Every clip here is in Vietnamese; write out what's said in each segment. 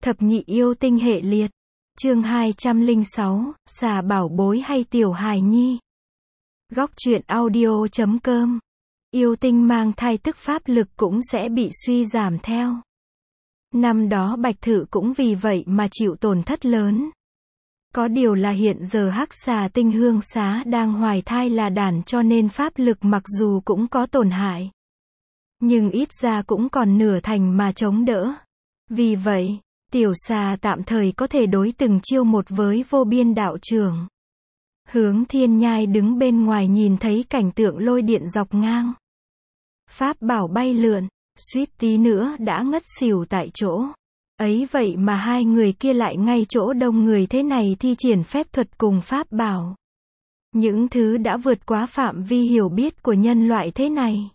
Thập nhị yêu tinh hệ liệt. Chương 206, xà bảo bối hay tiểu hài nhi. Góc truyện audio.com. Yêu tinh mang thai tức pháp lực cũng sẽ bị suy giảm theo. Năm đó Bạch Thự cũng vì vậy mà chịu tổn thất lớn. Có điều là hiện giờ hắc xà tinh hương xá đang hoài thai là đàn cho nên pháp lực mặc dù cũng có tổn hại, nhưng ít ra cũng còn nửa thành mà chống đỡ. Vì vậy, tiểu xà tạm thời có thể đối từng chiêu một với vô biên đạo trưởng. Hướng Thiên Nhai đứng bên ngoài nhìn thấy cảnh tượng lôi điện dọc ngang. Pháp bảo bay lượn, suýt tí nữa đã ngất xỉu tại chỗ. Ấy vậy mà hai người kia lại ngay chỗ đông người thế này thi triển phép thuật cùng pháp bảo. Những thứ đã vượt quá phạm vi hiểu biết của nhân loại thế này.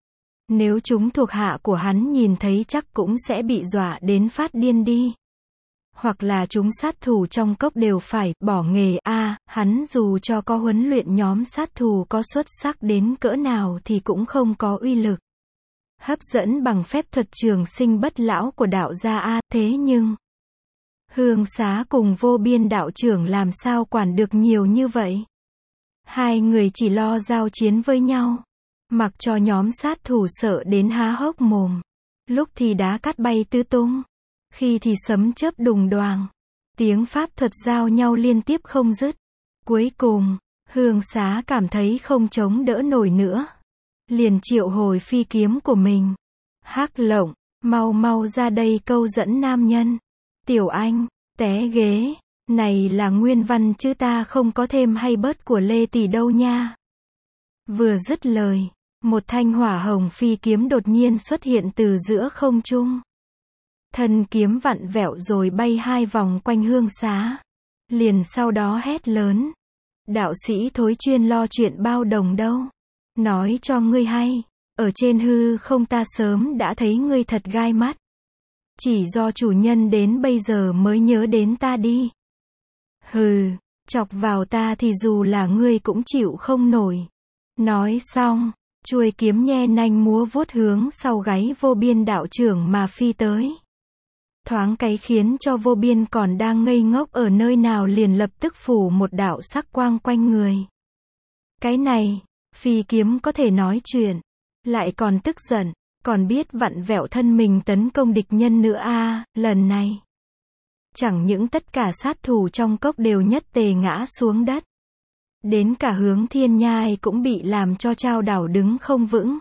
Nếu chúng thuộc hạ của hắn nhìn thấy chắc cũng sẽ bị dọa đến phát điên đi. Hoặc là chúng sát thủ trong cốc đều phải bỏ nghề hắn dù cho có huấn luyện nhóm sát thủ có xuất sắc đến cỡ nào thì cũng không có uy lực hấp dẫn bằng phép thuật trường sinh bất lão của đạo gia thế nhưng hương xá cùng vô biên đạo trưởng làm sao quản được nhiều như vậy. Hai người chỉ lo giao chiến với nhau, mặc cho nhóm sát thủ sợ đến há hốc mồm. Lúc thì đá cát bay tứ tung, khi thì sấm chớp đùng đoàng, tiếng pháp thuật giao nhau liên tiếp không dứt. Cuối cùng, hương xá cảm thấy không chống đỡ nổi nữa, liền triệu hồi phi kiếm của mình. Hắc Lộng, mau mau ra đây câu dẫn nam nhân. Tiểu Anh, té ghế, này là nguyên văn chứ ta không có thêm hay bớt của Lê Tỷ đâu nha. Vừa dứt lời, một thanh hỏa hồng phi kiếm đột nhiên xuất hiện từ giữa không trung. Thân kiếm vặn vẹo rồi bay hai vòng quanh hương xá. Liền sau đó hét lớn. Đạo sĩ Thối chuyên lo chuyện bao đồng đâu. Nói cho ngươi hay, ở trên hư không ta sớm đã thấy ngươi thật gai mắt. Chỉ do chủ nhân đến bây giờ mới nhớ đến ta đi. Hừ, chọc vào ta thì dù là ngươi cũng chịu không nổi. Nói xong, chuôi kiếm nhe nanh múa vuốt hướng sau gáy vô biên đạo trưởng mà phi tới. Thoáng cái khiến cho vô biên còn đang ngây ngốc ở nơi nào liền lập tức phủ một đạo sắc quang quanh người. Cái này, phi kiếm có thể nói chuyện, lại còn tức giận, còn biết vặn vẹo thân mình tấn công địch nhân nữa lần này. Chẳng những tất cả sát thủ trong cốc đều nhất tề ngã xuống đất. Đến cả Hướng Thiên Nhai cũng bị làm cho chao đảo đứng không vững.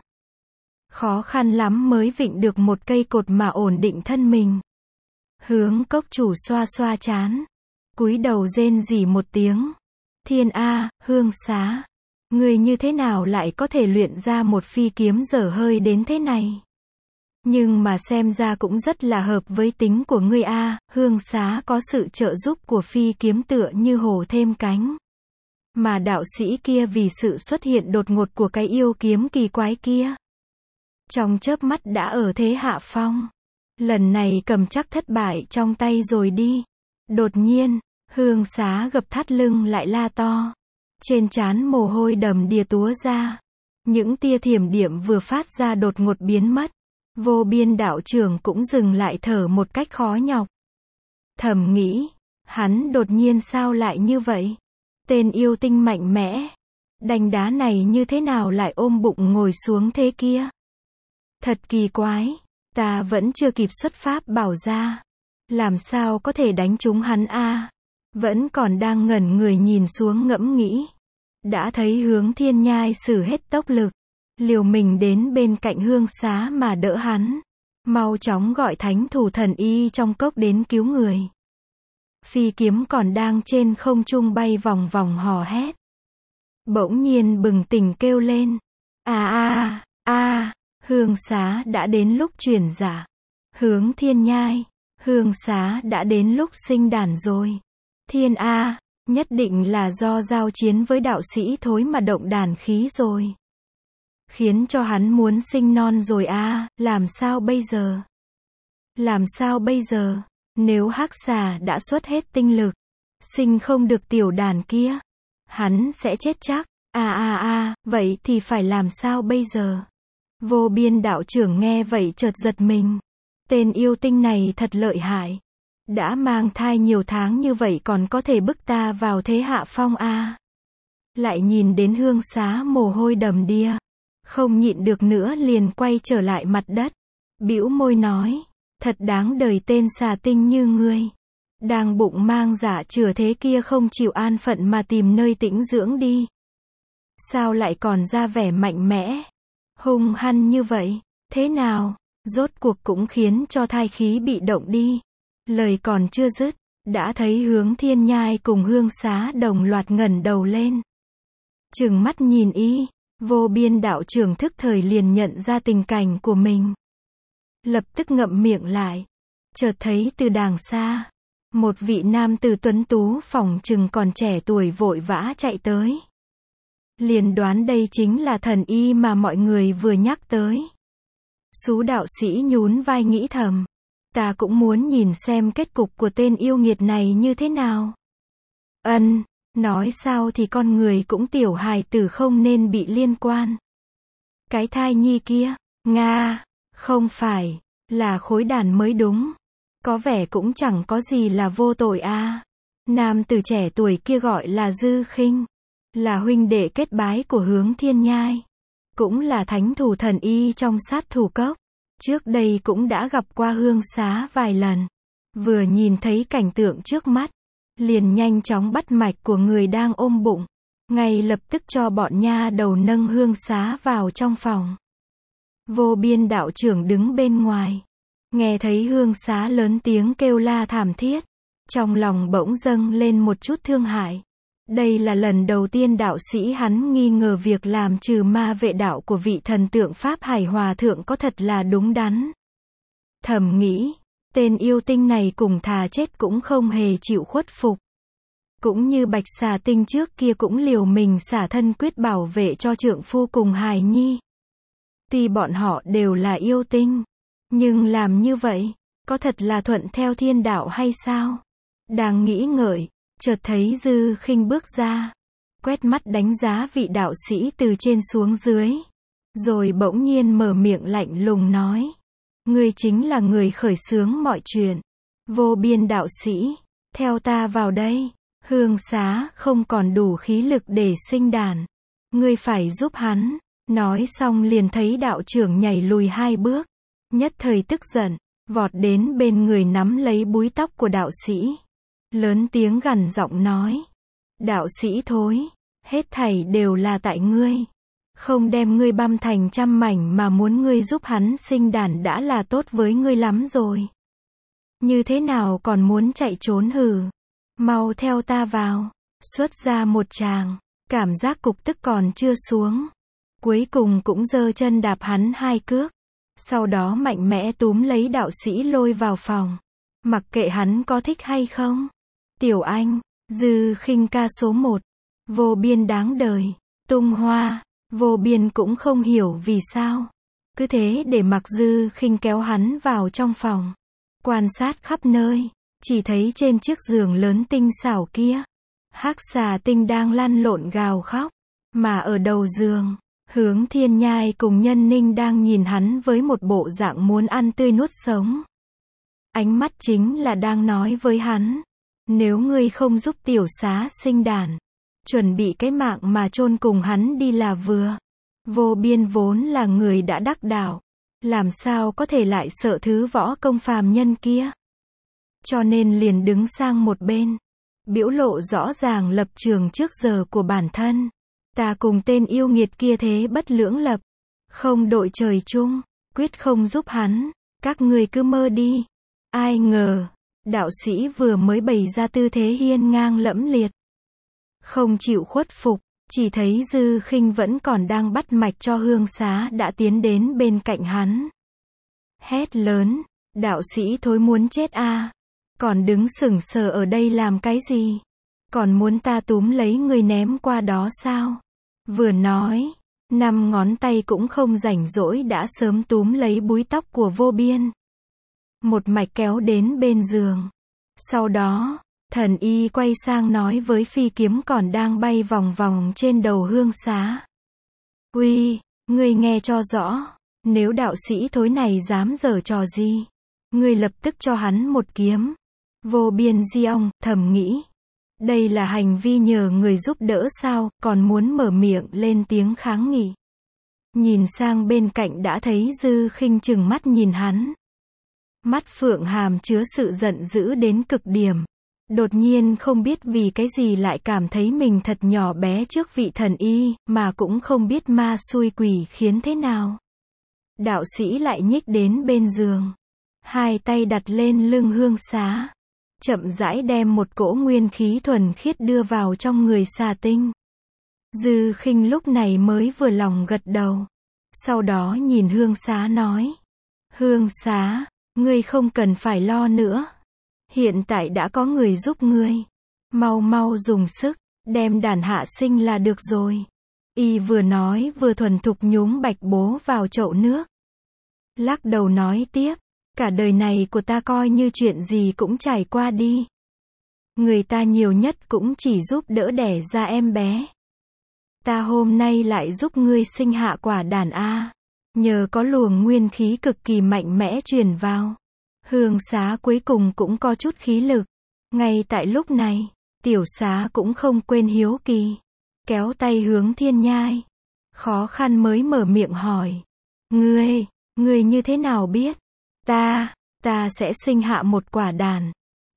Khó khăn lắm mới vịn được một cây cột mà ổn định thân mình. Hướng cốc chủ xoa xoa trán, cúi đầu rên rỉ một tiếng. Thiên hương xá, ngươi như thế nào lại có thể luyện ra một phi kiếm dở hơi đến thế này? Nhưng mà xem ra cũng rất là hợp với tính của ngươi hương xá có sự trợ giúp của phi kiếm tựa như hổ thêm cánh. Mà đạo sĩ kia vì sự xuất hiện đột ngột của cái yêu kiếm kỳ quái kia, trong chớp mắt đã ở thế hạ phong. Lần này cầm chắc thất bại trong tay rồi đi. Đột nhiên, hương xá gập thắt lưng lại la to. Trên trán mồ hôi đầm đìa túa ra. Những tia thiểm điện vừa phát ra đột ngột biến mất. Vô biên đạo trưởng cũng dừng lại thở một cách khó nhọc. Thầm nghĩ, hắn đột nhiên sao lại như vậy? Tên yêu tinh mạnh mẽ, đánh đá này như thế nào lại ôm bụng ngồi xuống thế kia? Thật kỳ quái, ta vẫn chưa kịp xuất pháp bảo ra. Làm sao có thể đánh trúng hắn Vẫn còn đang ngẩn người nhìn xuống ngẫm nghĩ. Đã thấy Hướng Thiên Nhai sử hết tốc lực, liều mình đến bên cạnh hương xá mà đỡ hắn. Mau chóng gọi thánh thủ thần y trong cốc đến cứu người. Phi kiếm còn đang trên không trung bay vòng vòng hò hét. Bỗng nhiên bừng tỉnh kêu lên. Hương xá đã đến lúc chuyển giả. Hướng Thiên Nhai, hương xá đã đến lúc sinh đàn rồi. Thiên nhất định là do giao chiến với đạo sĩ Thối mà động đàn khí rồi. Khiến cho hắn muốn sinh non rồi làm sao bây giờ? Làm sao bây giờ? Nếu hắc xà đã xuất hết tinh lực, sinh không được tiểu đàn kia, hắn sẽ chết chắc. Vậy thì phải làm sao bây giờ? Vô biên đạo trưởng nghe vậy chợt giật mình. Tên yêu tinh này thật lợi hại. Đã mang thai nhiều tháng như vậy còn có thể bức ta vào thế hạ phong à. Lại nhìn đến Hương Xá mồ hôi đầm đìa. Không nhịn được nữa liền quay trở lại mặt đất. Bĩu môi nói, thật đáng đời tên xà tinh như ngươi. Đang bụng mang dạ chửa thế kia không chịu an phận mà tìm nơi tĩnh dưỡng đi. Sao lại còn ra vẻ mạnh mẽ, hung hăng như vậy, thế nào, rốt cuộc cũng khiến cho thai khí bị động đi. Lời còn chưa dứt, đã thấy Hướng Thiên Nhai cùng Hương Xá đồng loạt ngẩng đầu lên. Trừng mắt nhìn y, Vô Biên đạo trưởng thức thời liền nhận ra tình cảnh của mình. Lập tức ngậm miệng lại, chợt thấy từ đàng xa, một vị nam tử tuấn tú phỏng chừng còn trẻ tuổi vội vã chạy tới. Liền đoán đây chính là thần y mà mọi người vừa nhắc tới. Sú đạo sĩ nhún vai nghĩ thầm, ta cũng muốn nhìn xem kết cục của tên yêu nghiệt này như thế nào. Nói sao thì con người cũng tiểu hài tử không nên bị liên quan. Cái thai nhi kia, Nga, không phải, là khối đàn mới đúng. Có vẻ cũng chẳng có gì là vô tội à. Nam tử trẻ tuổi kia gọi là Dư Khinh, là huynh đệ kết bái của Hướng Thiên Nhai, cũng là thánh thủ thần y trong Sát Thủ Cốc. Trước đây cũng đã gặp qua Hương Xá vài lần. Vừa nhìn thấy cảnh tượng trước mắt, liền nhanh chóng bắt mạch của người đang ôm bụng, ngay lập tức cho bọn nha đầu nâng Hương Xá vào trong phòng. Vô Biên đạo trưởng đứng bên ngoài, nghe thấy Hương Xá lớn tiếng kêu la thảm thiết, trong lòng bỗng dâng lên một chút thương hại. Đây là lần đầu tiên đạo sĩ hắn nghi ngờ việc làm trừ ma vệ đạo của vị thần tượng Pháp Hải Hòa Thượng có thật là đúng đắn. Thầm nghĩ, tên yêu tinh này cùng thà chết cũng không hề chịu khuất phục. Cũng như Bạch Xà Tinh trước kia cũng liều mình xả thân quyết bảo vệ cho trượng phu cùng hài nhi. Tuy bọn họ đều là yêu tinh, nhưng làm như vậy, có thật là thuận theo thiên đạo hay sao? Đang nghĩ ngợi, chợt thấy Dư Khinh bước ra, quét mắt đánh giá vị đạo sĩ từ trên xuống dưới, rồi bỗng nhiên mở miệng lạnh lùng nói, ngươi chính là người khởi xướng mọi chuyện. Vô Biên đạo sĩ, theo ta vào đây. Hương Xá không còn đủ khí lực để sinh đàn, ngươi phải giúp hắn. Nói xong liền thấy đạo trưởng nhảy lùi 2 bước, nhất thời tức giận, vọt đến bên người nắm lấy búi tóc của đạo sĩ, lớn tiếng gằn giọng nói, đạo sĩ thối, hết thảy đều là tại ngươi, không đem ngươi băm thành trăm mảnh mà muốn ngươi giúp hắn sinh đàn đã là tốt với ngươi lắm rồi. Như thế nào còn muốn chạy trốn hừ, mau theo ta vào. Xuất ra một tràng, cảm giác cục tức còn chưa xuống, cuối cùng cũng giơ chân đạp hắn 2 cước, sau đó mạnh mẽ túm lấy đạo sĩ lôi vào phòng, mặc kệ hắn có thích hay không. Tiểu Anh, Dư Khinh ca số 1, Vô Biên đáng đời, tung hoa. Vô Biên cũng không hiểu vì sao, cứ thế để mặc Dư Khinh kéo hắn vào trong phòng, quan sát khắp nơi, chỉ thấy trên chiếc giường lớn tinh xảo kia, Hắc Xà Tinh đang lăn lộn gào khóc, mà ở đầu giường, Hướng Thiên Nhai cùng Nhân Ninh đang nhìn hắn với một bộ dạng muốn ăn tươi nuốt sống. Ánh mắt chính là đang nói với hắn, nếu ngươi không giúp tiểu xá sinh đàn, chuẩn bị cái mạng mà chôn cùng hắn đi là vừa. Vô Biên vốn là người đã đắc đạo, làm sao có thể lại sợ thứ võ công phàm nhân kia. Cho nên liền đứng sang một bên, biểu lộ rõ ràng lập trường trước giờ của bản thân. Ta cùng tên yêu nghiệt kia thế bất lưỡng lập, không đội trời chung, quyết không giúp hắn, các ngươi cứ mơ đi. Ai ngờ, đạo sĩ vừa mới bày ra tư thế hiên ngang lẫm liệt, không chịu khuất phục, chỉ thấy Dư Khinh vẫn còn đang bắt mạch cho Hương Xá đã tiến đến bên cạnh hắn. Hét lớn, đạo sĩ thối muốn chết à, còn đứng sững sờ ở đây làm cái gì? Còn muốn ta túm lấy người ném qua đó sao? Vừa nói, 5 ngón tay cũng không rảnh rỗi đã sớm túm lấy búi tóc của Vô Biên, một mạch kéo đến bên giường. Sau đó, thần y quay sang nói với phi kiếm còn đang bay vòng vòng trên đầu Hương Xá. Uy, ngươi nghe cho rõ, nếu đạo sĩ thối này dám giở trò gì, ngươi lập tức cho hắn một kiếm. Vô biên Giong thầm nghĩ. Đây là hành vi nhờ người giúp đỡ sao, còn muốn mở miệng lên tiếng kháng nghị. Nhìn sang bên cạnh đã thấy Dư Khinh trừng mắt nhìn hắn. Mắt phượng hàm chứa sự giận dữ đến cực điểm. Đột nhiên không biết vì cái gì lại cảm thấy mình thật nhỏ bé trước vị thần y, mà cũng không biết ma xui quỷ khiến thế nào. Đạo sĩ lại nhích đến bên giường. Hai tay đặt lên lưng Hương Xá. Chậm rãi đem một cỗ nguyên khí thuần khiết đưa vào trong người xà tinh. Dư Khinh lúc này mới vừa lòng gật đầu. Sau đó nhìn Hương Xá nói. Hương Xá, ngươi không cần phải lo nữa. Hiện tại đã có người giúp ngươi. Mau mau dùng sức, đem đàn hạ sinh là được rồi. Y vừa nói vừa thuần thục nhúng bạch bố vào chậu nước. Lắc đầu nói tiếp. Cả đời này của ta coi như chuyện gì cũng trải qua đi. Người ta nhiều nhất cũng chỉ giúp đỡ đẻ ra em bé. Ta hôm nay lại giúp ngươi sinh hạ quả đàn A. Nhờ có luồng nguyên khí cực kỳ mạnh mẽ truyền vào. Hương Xá cuối cùng cũng có chút khí lực. Ngay tại lúc này, Tiểu Xá cũng không quên hiếu kỳ. Kéo tay hướng Thiên Nhai. Khó khăn mới mở miệng hỏi. Ngươi như thế nào biết? Ta sẽ sinh hạ một quả đàn.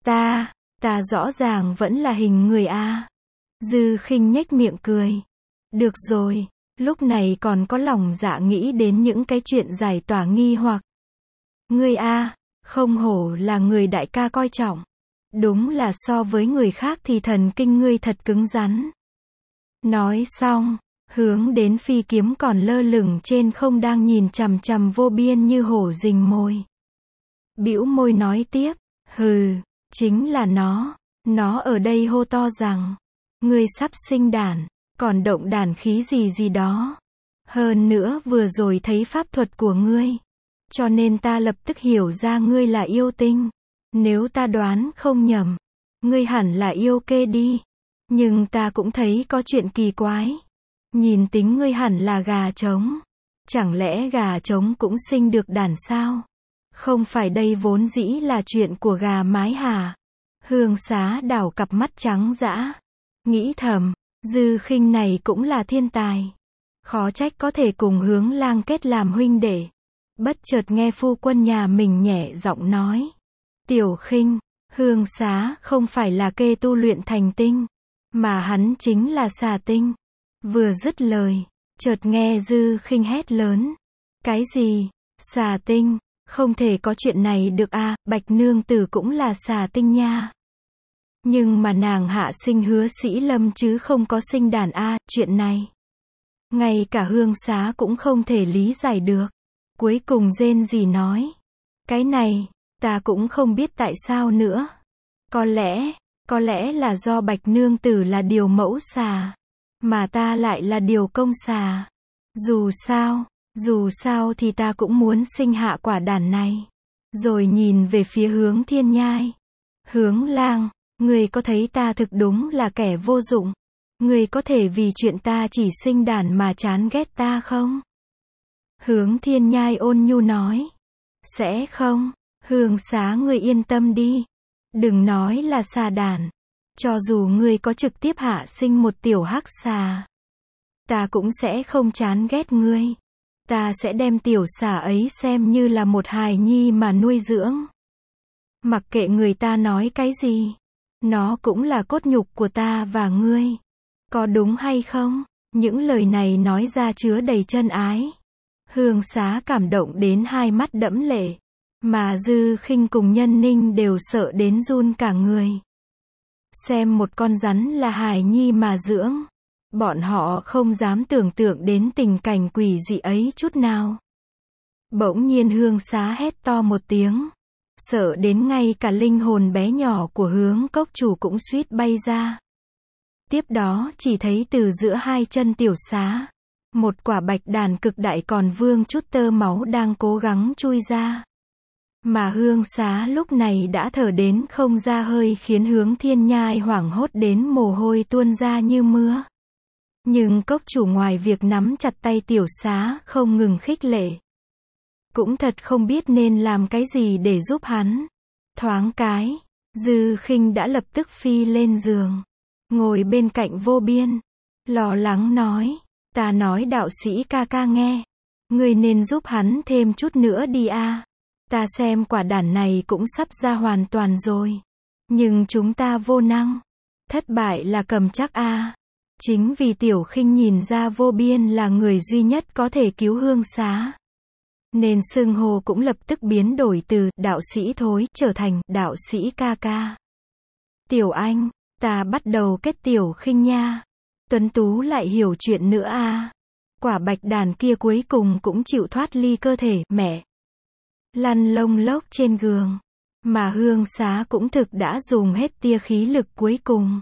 Ta rõ ràng vẫn là hình người A. Dư Khinh nhếch miệng cười. Được rồi, lúc này còn có lòng dạ nghĩ đến những cái chuyện giải tỏa nghi hoặc. Ngươi A, không hổ là người đại ca coi trọng. Đúng là so với người khác thì thần kinh ngươi thật cứng rắn. Nói xong, hướng đến phi kiếm còn lơ lửng trên không đang nhìn chằm chằm Vô Biên như hổ rình mồi. Bĩu môi nói tiếp, hừ, chính là nó ở đây hô to rằng, ngươi sắp sinh đàn, còn động đàn khí gì đó. Hơn nữa vừa rồi thấy pháp thuật của ngươi, cho nên ta lập tức hiểu ra ngươi là yêu tinh. Nếu ta đoán không nhầm, ngươi hẳn là yêu kê đi. Nhưng ta cũng thấy có chuyện kỳ quái. Nhìn tính ngươi hẳn là gà trống. Chẳng lẽ gà trống cũng sinh được đàn sao? Không phải đây vốn dĩ là chuyện của gà mái hả? Hương Xá đảo cặp mắt trắng dã. Nghĩ thầm, Dư Khinh này cũng là thiên tài. Khó trách có thể cùng Hướng Lang kết làm huynh đệ. Bất chợt nghe phu quân nhà mình nhẹ giọng nói. Tiểu Khinh, Hương Xá không phải là kê tu luyện thành tinh, mà hắn chính là xà tinh. Vừa dứt lời, chợt nghe Dư Khinh hét lớn. Cái gì? Xà tinh? Không thể có chuyện này được a, Bạch nương tử cũng là xà tinh nha. Nhưng mà nàng hạ sinh Hứa Sĩ Lâm chứ không có sinh đàn a, chuyện này. Ngay cả Hương Xá cũng không thể lý giải được. Cuối cùng rên rỉ nói. Cái này, ta cũng không biết tại sao nữa. Có lẽ là do Bạch nương tử là điều mẫu xà, mà ta lại là điều công xà. Dù sao thì ta cũng muốn sinh hạ quả đàn này. Rồi nhìn về phía Hướng Thiên Nhai. Hướng Lang, ngươi có thấy ta thực đúng là kẻ vô dụng? Ngươi có thể vì chuyện ta chỉ sinh đàn mà chán ghét ta không? Hướng Thiên Nhai ôn nhu nói. Sẽ không, Hương Xá ngươi yên tâm đi. Đừng nói là xà đàn. Cho dù ngươi có trực tiếp hạ sinh một tiểu hắc xà, ta cũng sẽ không chán ghét ngươi. Ta sẽ đem tiểu xà ấy xem như là một hài nhi mà nuôi dưỡng. Mặc kệ người ta nói cái gì, nó cũng là cốt nhục của ta và ngươi. Có đúng hay không? Những lời này nói ra chứa đầy chân ái. Hương Xá cảm động đến hai mắt đẫm lệ. Mà Dư Khinh cùng Nhân Ninh đều sợ đến run cả người. Xem một con rắn là hài nhi mà dưỡng. Bọn họ không dám tưởng tượng đến tình cảnh quỷ dị ấy chút nào. Bỗng nhiên Hương Xá hét to một tiếng. Sợ đến ngay cả linh hồn bé nhỏ của Hướng cốc chủ cũng suýt bay ra. Tiếp đó chỉ thấy từ giữa hai chân tiểu xá, một quả bạch đàn cực đại còn vương chút tơ máu đang cố gắng chui ra. Mà Hương Xá lúc này đã thở đến không ra hơi khiến Hướng Thiên Nhai hoảng hốt đến mồ hôi tuôn ra như mưa. Nhưng cốc chủ ngoài việc nắm chặt tay tiểu xá không ngừng khích lệ, cũng thật không biết nên làm cái gì để giúp hắn. Thoáng cái, Dư Khinh đã lập tức phi lên giường, ngồi bên cạnh Vô Biên, lo lắng nói, ta nói đạo sĩ ca ca nghe, ngươi nên giúp hắn thêm chút nữa đi a. Ta xem quả đản này cũng sắp ra hoàn toàn rồi, nhưng chúng ta vô năng, thất bại là cầm chắc a. Chính vì Tiểu Khinh nhìn ra Vô Biên là người duy nhất có thể cứu Hương Xá, nên xưng hô cũng lập tức biến đổi từ đạo sĩ thối trở thành đạo sĩ ca ca. Tiểu Anh, ta bắt đầu kết Tiểu Khinh nha. Tuấn Tú lại hiểu chuyện nữa a. Quả bạch đàn kia cuối cùng cũng chịu thoát ly cơ thể mẹ, lăn lông lốc trên giường, mà Hương Xá cũng thực đã dùng hết tia khí lực cuối cùng,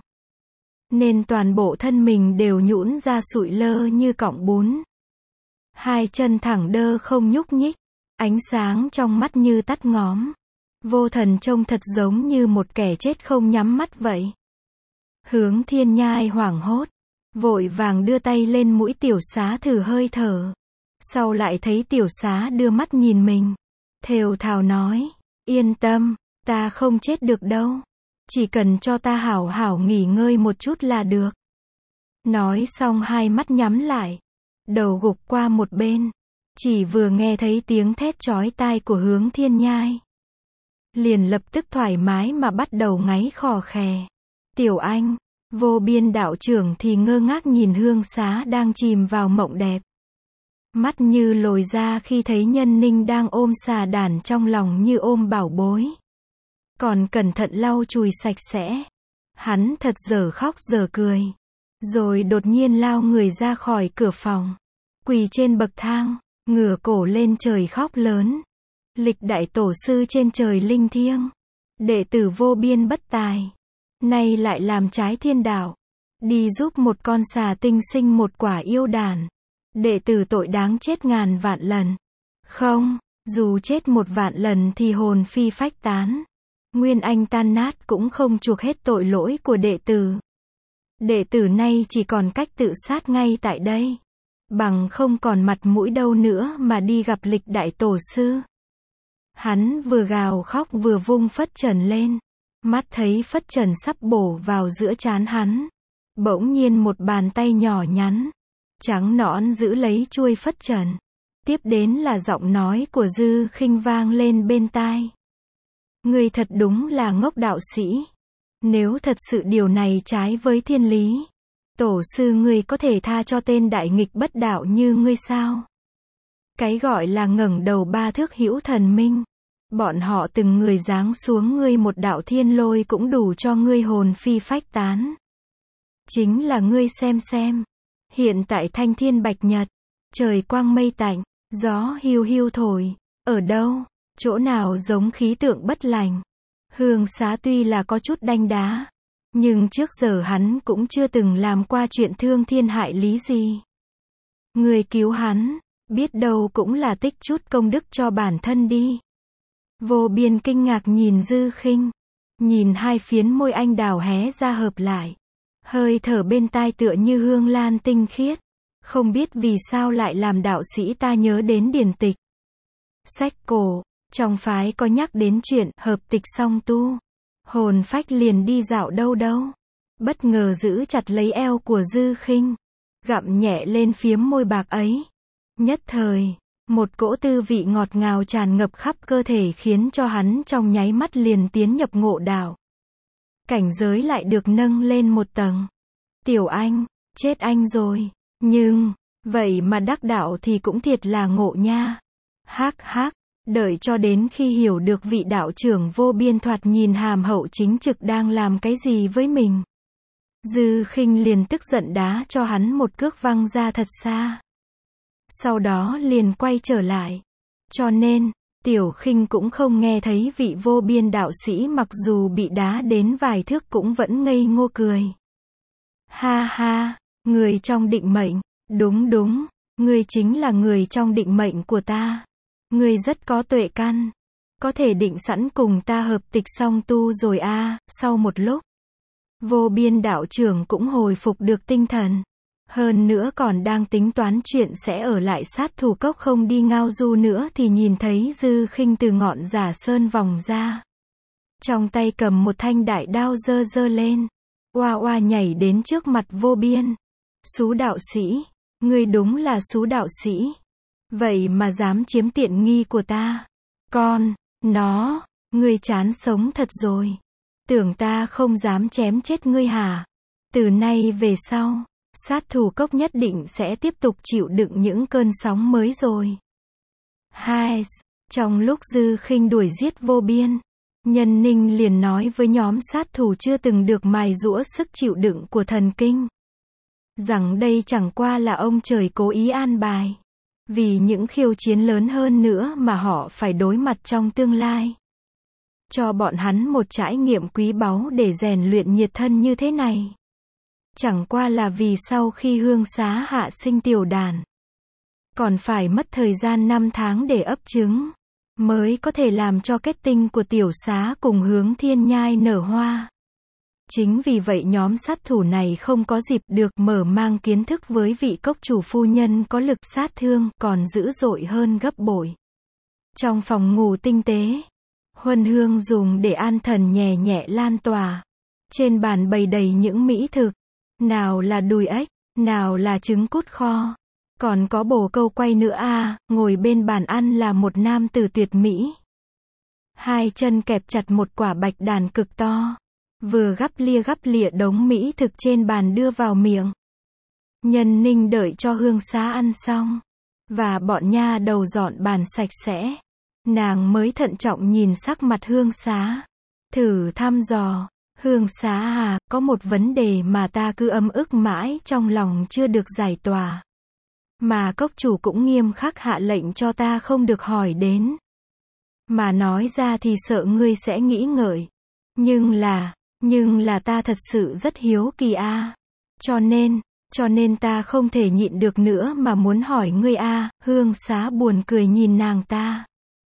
nên toàn bộ thân mình đều nhũn ra sụi lơ như cọng bún. Hai chân thẳng đơ không nhúc nhích, ánh sáng trong mắt như tắt ngóm. Vô Thần trông thật giống như một kẻ chết không nhắm mắt vậy. Hướng Thiên Nhai hoảng hốt, vội vàng đưa tay lên mũi Tiểu Xá thử hơi thở. Sau lại thấy Tiểu Xá đưa mắt nhìn mình, thều thào nói, yên tâm, ta không chết được đâu. Chỉ cần cho ta hảo hảo nghỉ ngơi một chút là được. Nói xong hai mắt nhắm lại, đầu gục qua một bên. Chỉ vừa nghe thấy tiếng thét chói tai của Hướng Thiên Nhai, liền lập tức thoải mái mà bắt đầu ngáy khò khè. Tiểu Anh, Vô Biên đạo trưởng thì ngơ ngác nhìn Hương Xá đang chìm vào mộng đẹp. Mắt như lồi ra khi thấy Nhân Ninh đang ôm xà đàn trong lòng như ôm bảo bối, còn cẩn thận lau chùi sạch sẽ. Hắn thật dở khóc dở cười, rồi đột nhiên lao người ra khỏi cửa phòng, quỳ trên bậc thang, ngửa cổ lên trời khóc lớn. Lịch đại tổ sư trên trời linh thiêng, đệ tử Vô Biên bất tài, nay lại làm trái thiên đạo, đi giúp một con xà tinh sinh một quả yêu đàn. Đệ tử tội đáng chết ngàn vạn lần. Không, dù chết một vạn lần thì hồn phi phách tán, nguyên anh tan nát cũng không chuộc hết tội lỗi của đệ tử. Đệ tử nay chỉ còn cách tự sát ngay tại đây, bằng không còn mặt mũi đâu nữa mà đi gặp lịch đại tổ sư. Hắn vừa gào khóc vừa vung phất trần lên, mắt thấy phất trần sắp bổ vào giữa trán hắn. Bỗng nhiên một bàn tay nhỏ nhắn, trắng nõn giữ lấy chuôi phất trần. Tiếp đến là giọng nói của Dư Khinh vang lên bên tai. Ngươi thật đúng là ngốc đạo sĩ. Nếu thật sự điều này trái với thiên lý, tổ sư ngươi có thể tha cho tên đại nghịch bất đạo như ngươi sao? Cái gọi là ngẩng đầu ba thước hữu thần minh, bọn họ từng người giáng xuống ngươi một đạo thiên lôi cũng đủ cho ngươi hồn phi phách tán. Chính là ngươi xem, hiện tại thanh thiên bạch nhật, trời quang mây tạnh, gió hiu hiu thổi, ở đâu, chỗ nào giống khí tượng bất lành. Hương Xá tuy là có chút đanh đá, nhưng trước giờ hắn cũng chưa từng làm qua chuyện thương thiên hại lý gì. Người cứu hắn, biết đâu cũng là tích chút công đức cho bản thân đi. Vô Biên kinh ngạc nhìn Dư Khinh, nhìn hai phiến môi anh đào hé ra hợp lại, hơi thở bên tai tựa như hương lan tinh khiết, không biết vì sao lại làm đạo sĩ ta nhớ đến điển tịch. Sách cổ, trong phái có nhắc đến chuyện hợp tịch song tu, hồn phách liền đi dạo đâu đâu. Bất ngờ giữ chặt lấy eo của Dư Khinh, gặm nhẹ lên phiếm môi bạc ấy. Nhất thời, một cỗ tư vị ngọt ngào tràn ngập khắp cơ thể khiến cho hắn trong nháy mắt liền tiến nhập ngộ đạo. Cảnh giới lại được nâng lên một tầng. Tiểu Anh, chết anh rồi, nhưng, vậy mà đắc đạo thì cũng thiệt là ngộ nha. Hắc hắc, đợi cho đến khi hiểu được vị đạo trưởng Vô Biên thoạt nhìn hàm hậu chính trực đang làm cái gì với mình, Dư Khinh liền tức giận đá cho hắn một cước văng ra thật xa. Sau đó liền quay trở lại. Cho nên, Tiểu Khinh cũng không nghe thấy vị Vô Biên đạo sĩ mặc dù bị đá đến vài thước cũng vẫn ngây ngô cười. Ha ha, người trong định mệnh, đúng đúng, ngươi chính là người trong định mệnh của ta. Ngươi rất có tuệ căn, có thể định sẵn cùng ta hợp tịch song tu rồi a. Sau một lúc, Vô Biên đạo trưởng cũng hồi phục được tinh thần. Hơn nữa còn đang tính toán chuyện sẽ ở lại sát thủ cốc không đi ngao du nữa thì nhìn thấy Dư Khinh từ ngọn giả sơn vòng ra. trong tay cầm một thanh đại đao giơ giơ lên. Oa oa nhảy đến trước mặt Vô Biên. Sú đạo sĩ, ngươi đúng là Sú đạo sĩ. Vậy mà dám chiếm tiện nghi của ta. Nó, ngươi chán sống thật rồi. Tưởng ta không dám chém chết ngươi hả? Từ nay về sau, sát thủ cốc nhất định sẽ tiếp tục chịu đựng những cơn sóng mới rồi. Trong lúc Dư Khinh đuổi giết Vô Biên, Nhân Ninh liền nói với nhóm sát thủ chưa từng được mài giũa sức chịu đựng của thần kinh, rằng đây chẳng qua là ông trời cố ý an bài. Vì những khiêu chiến lớn hơn nữa mà họ phải đối mặt trong tương lai. Cho bọn hắn một trải nghiệm quý báu để rèn luyện nhiệt thân như thế này. Chẳng qua là vì sau khi Hương Xá hạ sinh tiểu đàn, còn phải mất thời gian 5 tháng để ấp trứng, mới có thể làm cho kết tinh của tiểu xá cùng Hướng Thiên Nhai nở hoa. Chính vì vậy nhóm sát thủ này không có dịp được mở mang kiến thức với vị cốc chủ phu nhân có lực sát thương còn dữ dội hơn gấp bội. Trong phòng ngủ tinh tế, huân hương dùng để an thần nhẹ nhẹ lan tỏa. Trên bàn bày đầy những mỹ thực, nào là đùi ếch, nào là trứng cút kho, còn có bồ câu quay nữa à. Ngồi bên bàn ăn là một nam tử tuyệt mỹ. Hai chân kẹp chặt một quả bạch đàn cực to, vừa gắp lịa đống mỹ thực trên bàn đưa vào miệng. Nhân Ninh đợi cho Hương Xá ăn xong, và bọn nha đầu dọn bàn sạch sẽ, nàng mới thận trọng nhìn sắc mặt Hương Xá, thử thăm dò. Hương Xá à, có một vấn đề mà ta cứ ấm ức mãi trong lòng chưa được giải tỏa, mà cốc chủ cũng nghiêm khắc hạ lệnh cho ta không được hỏi đến. Mà nói ra thì sợ ngươi sẽ nghĩ ngợi. Nhưng là ta thật sự rất hiếu kỳ a. Cho nên ta không thể nhịn được nữa mà muốn hỏi ngươi a. Hương Xá buồn cười nhìn nàng ta.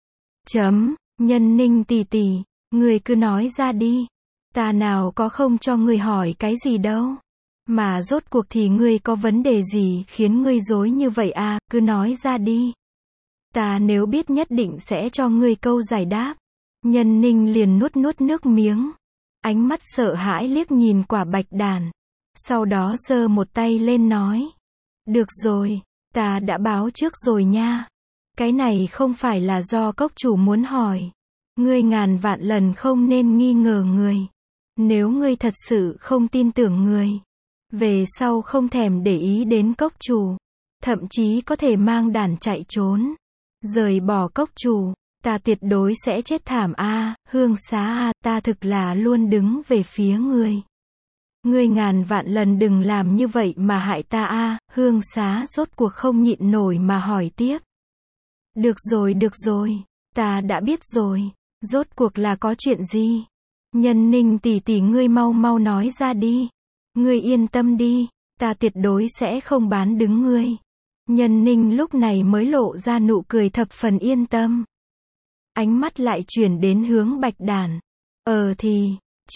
Nhân Ninh tỷ tỷ, ngươi cứ nói ra đi. Ta nào có không cho ngươi hỏi cái gì đâu. Mà rốt cuộc thì ngươi có vấn đề gì khiến ngươi rối như vậy a, cứ nói ra đi. Ta nếu biết nhất định sẽ cho ngươi câu giải đáp. Nhân Ninh liền nuốt nước miếng. Ánh mắt sợ hãi liếc nhìn quả bạch đàn. Sau đó giơ một tay lên nói. Được rồi, ta đã báo trước rồi nha. Cái này không phải là do cốc chủ muốn hỏi. Ngươi ngàn vạn lần không nên nghi ngờ người. Nếu ngươi thật sự không tin tưởng người, về sau không thèm để ý đến cốc chủ, thậm chí có thể mang đàn chạy trốn, rời bỏ cốc chủ, ta tuyệt đối sẽ chết thảm a. Hương Xá a, ta thực là luôn đứng về phía ngươi. Ngươi ngàn vạn lần đừng làm như vậy mà hại ta a. Hương Xá rốt cuộc không nhịn nổi mà hỏi tiếp. Được rồi, ta đã biết rồi, rốt cuộc là có chuyện gì? Nhân Ninh tỷ tỷ ngươi mau nói ra đi. Ngươi yên tâm đi, ta tuyệt đối sẽ không bán đứng ngươi. Nhân Ninh lúc này mới lộ ra nụ cười thập phần yên tâm. Ánh mắt lại chuyển đến hướng bạch đàn. Thì,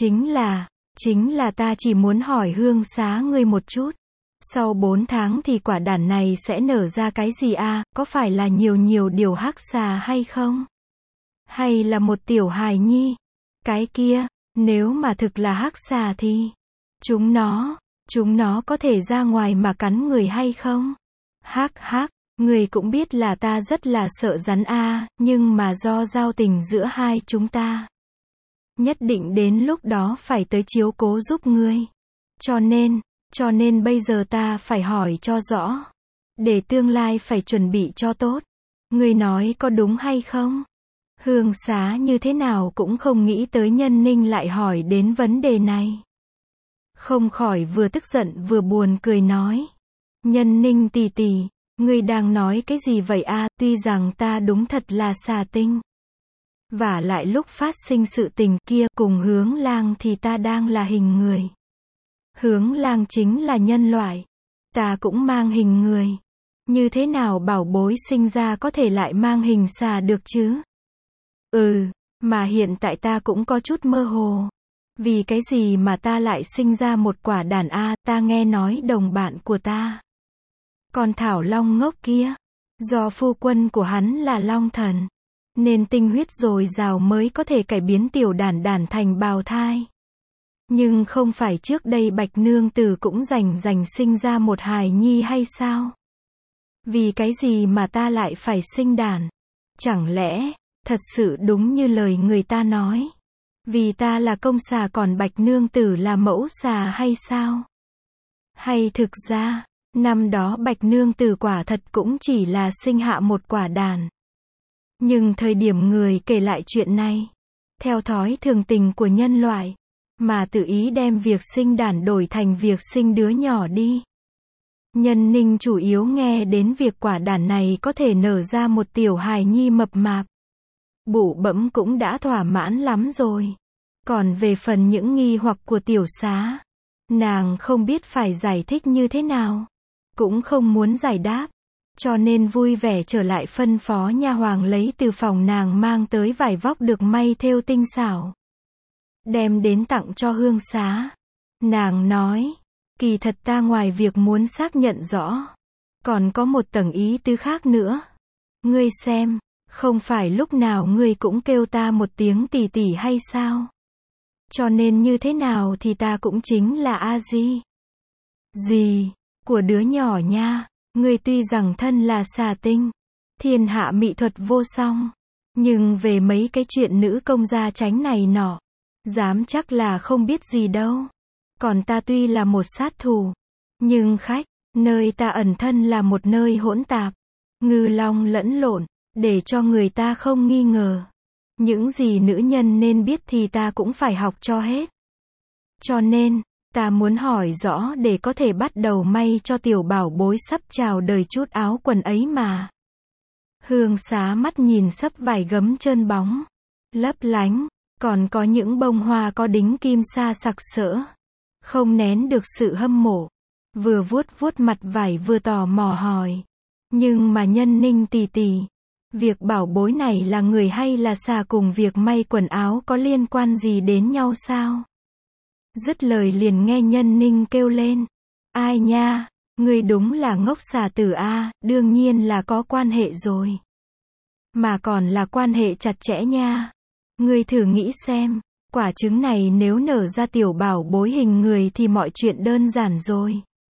chính là ta chỉ muốn hỏi Hương Xá ngươi một chút. Sau 4 tháng thì quả đàn này sẽ nở ra cái gì a? Có phải là nhiều điều hắc xà hay không? Hay là một tiểu hài nhi? Cái kia, nếu mà thực là hắc xà thì chúng nó có thể ra ngoài mà cắn người hay không? Hắc, người cũng biết là ta rất là sợ rắn a, nhưng mà do giao tình giữa hai chúng ta, nhất định đến lúc đó phải tới chiếu cố giúp ngươi. Cho nên bây giờ ta phải hỏi cho rõ, để tương lai phải chuẩn bị cho tốt. Ngươi nói có đúng hay không? Hương Xá như thế nào cũng không nghĩ tới Nhân Ninh lại hỏi đến vấn đề này. Không khỏi vừa tức giận vừa buồn cười nói. Nhân Ninh tỷ tỷ, ngươi đang nói cái gì vậy a? Tuy rằng ta đúng thật là xà tinh. Và lại lúc phát sinh sự tình kia cùng Hướng Lang thì ta đang là hình người. Hướng Lang chính là nhân loại. Ta cũng mang hình người. Như thế nào bảo bối sinh ra có thể lại mang hình xà được chứ? Mà hiện tại ta cũng có chút mơ hồ. Vì cái gì mà ta lại sinh ra một quả đàn a? Ta nghe nói đồng bạn của ta, con Thảo Long ngốc kia, do phu quân của hắn là Long Thần, nên tinh huyết dồi dào mới có thể cải biến tiểu đản đản thành bào thai. Nhưng không phải trước đây Bạch Nương Tử cũng rành sinh ra một hài nhi hay sao? Vì cái gì mà ta lại phải sinh đản? Chẳng lẽ, thật sự đúng như lời người ta nói? Vì ta là công xà còn Bạch Nương Tử là mẫu xà hay sao? Hay thực ra, năm đó Bạch Nương Tử quả thật cũng chỉ là sinh hạ một quả đàn. Nhưng thời điểm người kể lại chuyện này, theo thói thường tình của nhân loại, mà tự ý đem việc sinh đản đổi thành việc sinh đứa nhỏ đi. Nhân Ninh chủ yếu nghe đến việc quả đản này có thể nở ra một tiểu hài nhi mập mạp. Bụ bẫm cũng đã thỏa mãn lắm rồi. Còn về phần những nghi hoặc của tiểu xá, nàng không biết phải giải thích như thế nào, cũng không muốn giải đáp, cho nên vui vẻ trở lại phân phó nha hoàn lấy từ phòng nàng mang tới vải vóc được may thêu tinh xảo, đem đến tặng cho Hương Xá. Nàng nói, kỳ thật ta ngoài việc muốn xác nhận rõ, còn có một tầng ý tứ khác nữa. Ngươi xem, không phải lúc nào ngươi cũng kêu ta một tiếng tỷ tỷ hay sao? Cho nên như thế nào thì ta cũng chính là A-di. Gì? Của đứa nhỏ nha. Ngươi tuy rằng thân là xà tinh, thiên hạ mỹ thuật vô song, nhưng về mấy cái chuyện nữ công gia chánh này nọ, dám chắc là không biết gì đâu. Còn ta tuy là một sát thủ, nhưng khách, nơi ta ẩn thân là một nơi hỗn tạp, ngư long lẫn lộn, để cho người ta không nghi ngờ. Những gì nữ nhân nên biết thì ta cũng phải học cho hết. Cho nên, ta muốn hỏi rõ để có thể bắt đầu may cho tiểu bảo bối sắp chào đời chút áo quần ấy mà. Hương Xá mắt nhìn sấp vải gấm trơn bóng, lấp lánh, còn có những bông hoa có đính kim sa sặc sỡ. Không nén được sự hâm mộ. Vừa vuốt vuốt mặt vải vừa tò mò hỏi. Nhưng mà Nhân Ninh tỷ tỷ, việc bảo bối này là người hay là xà cùng việc may quần áo có liên quan gì đến nhau sao? Dứt lời liền nghe Nhân Ninh kêu lên. Ai nha, ngươi đúng là ngốc xà tử a, đương nhiên là có quan hệ rồi. Mà còn là quan hệ chặt chẽ nha. Ngươi thử nghĩ xem, quả trứng này nếu nở ra tiểu bảo bối hình người thì mọi chuyện đơn giản rồi.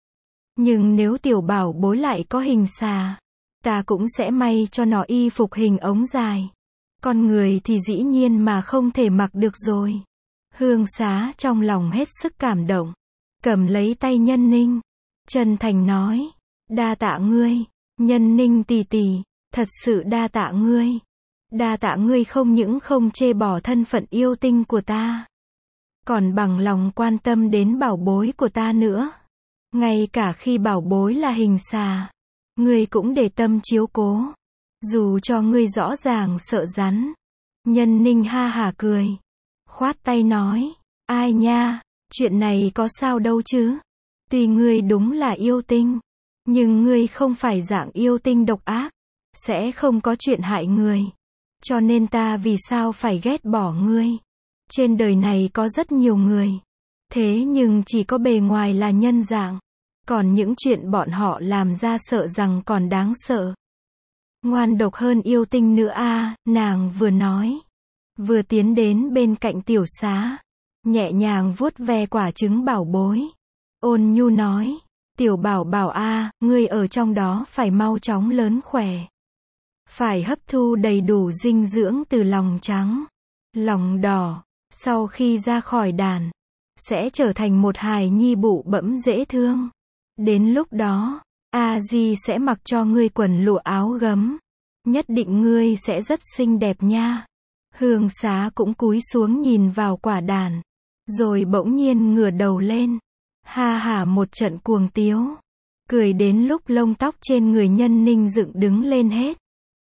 Nhưng nếu tiểu bảo bối lại có hình xà, ta cũng sẽ may cho nó y phục hình ống dài. Con người thì dĩ nhiên mà không thể mặc được rồi. Hương Xá trong lòng hết sức cảm động, cầm lấy tay Nhân Ninh, chân thành nói, đa tạ ngươi, Nhân Ninh tỷ tỷ, thật sự đa tạ ngươi. Đa tạ ngươi không những không chê bỏ thân phận yêu tinh của ta, còn bằng lòng quan tâm đến bảo bối của ta nữa. Ngay cả khi bảo bối là hình xà, ngươi cũng để tâm chiếu cố, dù cho ngươi rõ ràng sợ rắn. Nhân Ninh ha hả cười, khoát tay nói, ai nha, chuyện này có sao đâu chứ. Tuy ngươi đúng là yêu tinh, nhưng ngươi không phải dạng yêu tinh độc ác, sẽ không có chuyện hại người. Cho nên ta vì sao phải ghét bỏ ngươi. Trên đời này có rất nhiều người, thế nhưng chỉ có bề ngoài là nhân dạng, còn những chuyện bọn họ làm ra sợ rằng còn đáng sợ. Ngoan độc hơn yêu tinh nữa a, nàng vừa nói, vừa tiến đến bên cạnh tiểu xá, nhẹ nhàng vuốt ve quả trứng bảo bối, ôn nhu nói, tiểu bảo bảo a, ngươi ở trong đó phải mau chóng lớn khỏe. Phải hấp thu đầy đủ dinh dưỡng từ lòng trắng, lòng đỏ, sau khi ra khỏi đàn, sẽ trở thành một hài nhi bụ bẫm dễ thương. Đến lúc đó, A-di sẽ mặc cho ngươi quần lụa áo gấm. Nhất định ngươi sẽ rất xinh đẹp nha. Hương Xá cũng cúi xuống nhìn vào quả đàn, rồi bỗng nhiên ngửa đầu lên, ha hả một trận cuồng tiếu, cười đến lúc lông tóc trên người Nhân Ninh dựng đứng lên hết.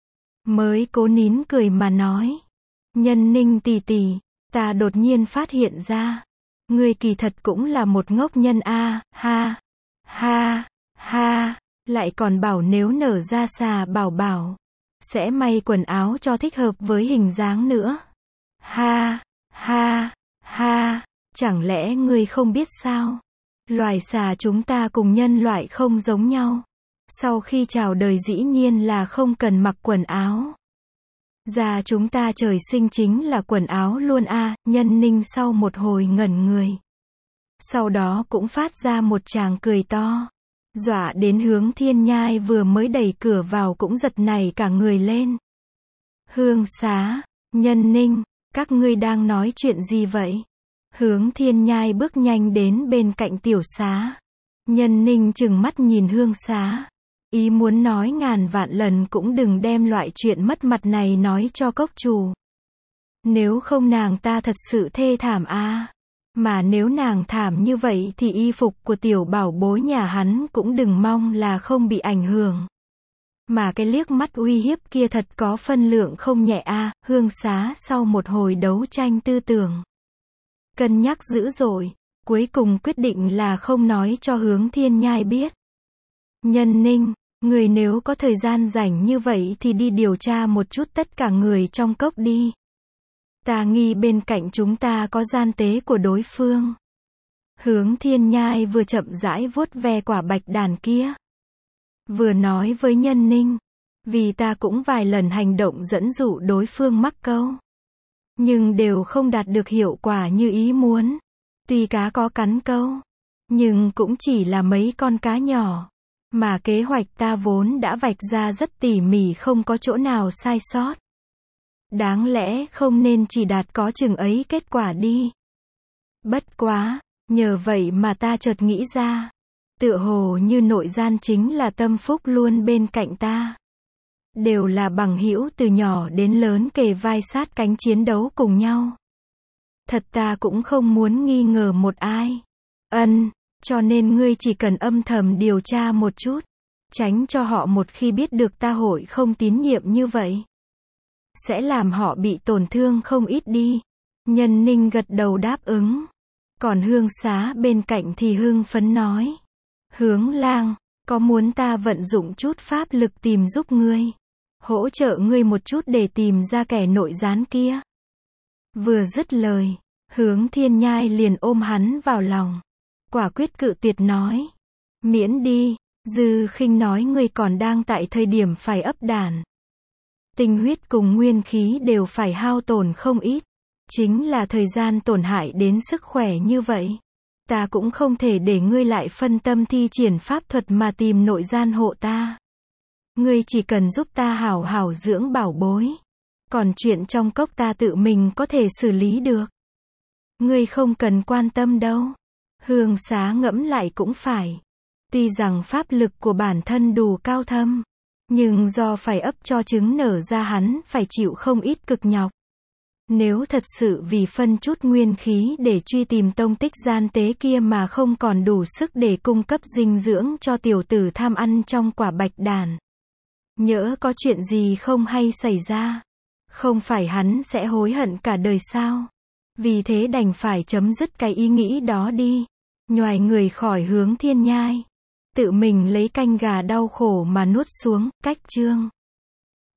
Mới cố nín cười mà nói, Nhân Ninh tỷ tỷ, ta đột nhiên phát hiện ra, ngươi kỳ thật cũng là một ngốc nhân a, ha, ha, ha, lại còn bảo nếu nở ra xà bảo bảo, sẽ may quần áo cho thích hợp với hình dáng nữa. Ha, ha, ha, chẳng lẽ ngươi không biết sao? Loài xà chúng ta cùng nhân loại không giống nhau. Sau khi chào đời dĩ nhiên là không cần mặc quần áo. Da chúng ta trời sinh chính là quần áo luôn a. Nhân Ninh sau một hồi ngẩn người. Sau đó cũng phát ra một tràng cười to. Dọa đến Hướng Thiên Nhai vừa mới đẩy cửa vào cũng giật nảy cả người lên. Hương Xá, Nhân Ninh, các ngươi đang nói chuyện gì vậy? Hướng Thiên Nhai bước nhanh đến bên cạnh Tiểu Xá. Nhân Ninh trừng mắt nhìn Hương Xá. Ý muốn nói ngàn vạn lần cũng đừng đem loại chuyện mất mặt này nói cho cốc chủ. Nếu không nàng ta thật sự thê thảm a. Mà nếu nàng thảm như vậy thì y phục của tiểu bảo bối nhà hắn cũng đừng mong là không bị ảnh hưởng. Mà cái liếc mắt uy hiếp kia thật có phân lượng không nhẹ a. Hương Xá sau một hồi đấu tranh tư tưởng, cân nhắc dữ dội, cuối cùng quyết định là không nói cho Hướng Thiên Nhai biết. Nhân Ninh, người nếu có thời gian rảnh như vậy thì đi điều tra một chút tất cả người trong cốc đi. Ta nghi bên cạnh chúng ta có gian tế của đối phương. Hướng Thiên Nhai vừa chậm rãi vuốt ve quả bạch đàn kia, vừa nói với Nhân Ninh, vì ta cũng vài lần hành động dẫn dụ đối phương mắc câu, nhưng đều không đạt được hiệu quả như ý muốn. Tuy cá có cắn câu, nhưng cũng chỉ là mấy con cá nhỏ, mà kế hoạch ta vốn đã vạch ra rất tỉ mỉ không có chỗ nào sai sót. Đáng lẽ không nên chỉ đạt có chừng ấy kết quả đi. Bất quá, nhờ vậy mà ta chợt nghĩ ra, tựa hồ như nội gian chính là Tâm Phúc luôn bên cạnh ta. Đều là bằng hữu từ nhỏ đến lớn kề vai sát cánh chiến đấu cùng nhau. Thật ta cũng không muốn nghi ngờ một ai. Cho nên ngươi chỉ cần âm thầm điều tra một chút, tránh cho họ một khi biết được ta hội không tín nhiệm như vậy, sẽ làm họ bị tổn thương không ít đi. Nhân Ninh gật đầu đáp ứng. Còn Hương Xá bên cạnh thì hưng phấn nói. Hướng lang, có muốn ta vận dụng chút pháp lực tìm giúp ngươi, hỗ trợ ngươi một chút để tìm ra kẻ nội gián kia? Vừa dứt lời, Hướng Thiên Nhai liền ôm hắn vào lòng, quả quyết cự tuyệt nói. Miễn đi, Dư Khinh nói ngươi còn đang tại thời điểm phải ấp đàn. Tinh huyết cùng nguyên khí đều phải hao tổn không ít. Chính là thời gian tổn hại đến sức khỏe như vậy. Ta cũng không thể để ngươi lại phân tâm thi triển pháp thuật mà tìm nội gian hộ ta. Ngươi chỉ cần giúp ta hảo hảo dưỡng bảo bối. Còn chuyện trong cốc ta tự mình có thể xử lý được. Ngươi không cần quan tâm đâu. Hương Xá ngẫm lại cũng phải. Tuy rằng pháp lực của bản thân đủ cao thâm, nhưng do phải ấp cho trứng nở ra hắn phải chịu không ít cực nhọc. Nếu thật sự vì phân chút nguyên khí để truy tìm tông tích gian tế kia mà không còn đủ sức để cung cấp dinh dưỡng cho tiểu tử tham ăn trong quả bạch đàn, nhỡ có chuyện gì không hay xảy ra, không phải hắn sẽ hối hận cả đời sao? Vì thế đành phải chấm dứt cái ý nghĩ đó đi. Nhoài người khỏi Hướng Thiên Nhai, tự mình lấy canh gà đau khổ mà nuốt xuống. Cách chương